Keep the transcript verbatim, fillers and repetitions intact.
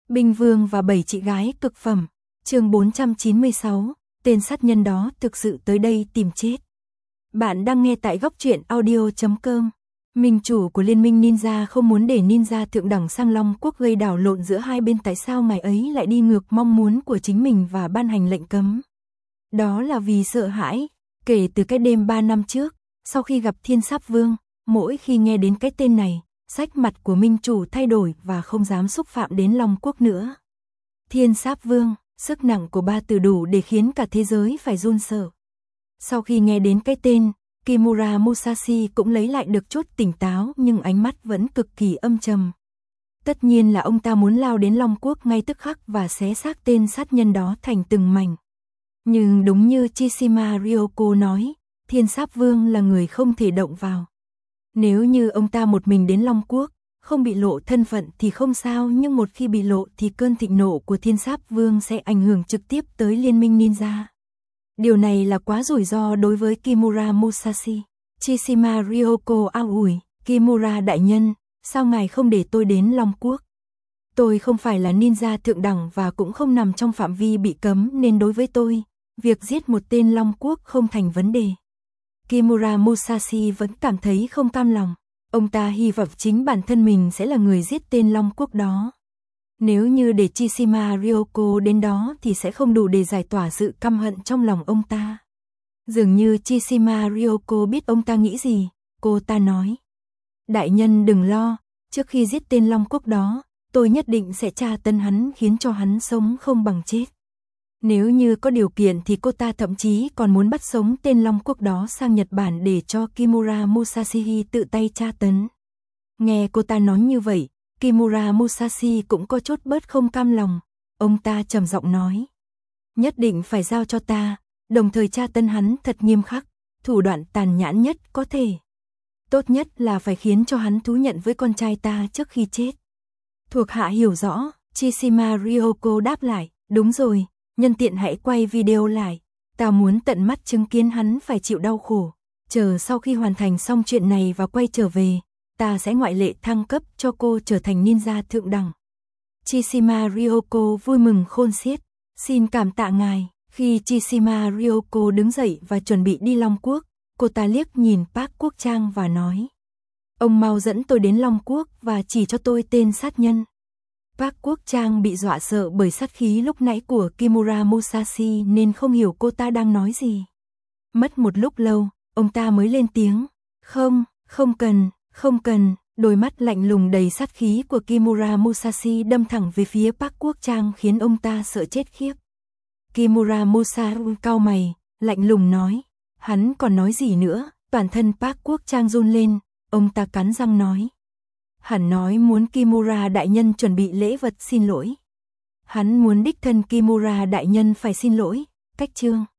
Binh Vương và bảy chị gái cực phẩm. Chương bốn trăm chín mươi sáu, tên sát nhân đó thực sự tới đây tìm chết. Bạn đang nghe tại góc truyện audio chấm com. Minh chủ của Liên minh Ninja không muốn để Ninja thượng đẳng sang Long Quốc gây đảo lộn giữa hai bên, tại sao ngài ấy lại đi ngược mong muốn của chính mình và ban hành lệnh cấm? Đó là vì sợ hãi. Kể từ cái đêm ba năm trước, sau khi gặp Thiên Sáp Vương, mỗi khi nghe đến cái tên này, sắc mặt của Minh chủ thay đổi và không dám xúc phạm đến Long Quốc nữa. Thiên Sáp Vương, sức nặng của ba từ đủ để khiến cả thế giới phải run sợ. Sau khi nghe đến cái tên, Kimura Musashi cũng lấy lại được chút tỉnh táo, nhưng ánh mắt vẫn cực kỳ âm trầm. Tất nhiên là ông ta muốn lao đến Long Quốc ngay tức khắc và xé xác tên sát nhân đó thành từng mảnh. Nhưng đúng như Chishima Ryoko nói, Thiên Sáp Vương là người không thể động vào. Nếu như ông ta một mình đến Long Quốc, không bị lộ thân phận thì không sao, nhưng một khi bị lộ thì cơn thịnh nộ của Thiên Sáp Vương sẽ ảnh hưởng trực tiếp tới Liên minh Ninja. Điều này là quá rủi ro đối với Kimura Musashi. Chishima Ryoko ao ủi, Kimura đại nhân, sao ngài không để tôi đến Long Quốc? Tôi không phải là ninja thượng đẳng và cũng không nằm trong phạm vi bị cấm, nên đối với tôi, việc giết một tên Long Quốc không thành vấn đề. Kimura Musashi vẫn cảm thấy không cam lòng. Ông ta hy vọng chính bản thân mình sẽ là người giết tên Long Quốc đó. Nếu như để Chishima Ryoko đến đó thì sẽ không đủ để giải tỏa sự căm hận trong lòng ông ta. Dường như Chishima Ryoko biết ông ta nghĩ gì, cô ta nói. Đại nhân đừng lo, trước khi giết tên Long Quốc đó, tôi nhất định sẽ tra tấn hắn khiến cho hắn sống không bằng chết. Nếu như có điều kiện thì cô ta thậm chí còn muốn bắt sống tên Long Quốc đó sang Nhật Bản để cho Kimura Musashi tự tay tra tấn. Nghe cô ta nói như vậy, Kimura Musashi cũng có chút bớt không cam lòng. Ông ta trầm giọng nói. Nhất định phải giao cho ta, đồng thời tra tấn hắn thật nghiêm khắc, thủ đoạn tàn nhẫn nhất có thể. Tốt nhất là phải khiến cho hắn thú nhận với con trai ta trước khi chết. Thuộc hạ hiểu rõ, Chishima Ryoko đáp lại, đúng rồi. Nhân tiện hãy quay video lại, ta muốn tận mắt chứng kiến hắn phải chịu đau khổ. Chờ sau khi hoàn thành xong chuyện này và quay trở về, ta sẽ ngoại lệ thăng cấp cho cô trở thành ninja thượng đẳng. Chishima Ryoko vui mừng khôn xiết, xin cảm tạ ngài. Khi Chishima Ryoko đứng dậy và chuẩn bị đi Long Quốc, cô ta liếc nhìn Park Quốc Trang và nói. Ông mau dẫn tôi đến Long Quốc và chỉ cho tôi tên sát nhân. Park Quốc Trang bị dọa sợ bởi sát khí lúc nãy của Kimura Musashi nên không hiểu cô ta đang nói gì. Mất một lúc lâu, ông ta mới lên tiếng. Không, không cần, không cần. Đôi mắt lạnh lùng đầy sát khí của Kimura Musashi đâm thẳng về phía Park Quốc Trang khiến ông ta sợ chết khiếp. Kimura Musashi cau mày, lạnh lùng nói. Hắn còn nói gì nữa? Toàn thân Park Quốc Trang run lên, ông ta cắn răng nói. Hắn nói muốn Kimura đại nhân chuẩn bị lễ vật xin lỗi. Hắn muốn đích thân Kimura đại nhân phải xin lỗi. Cách chương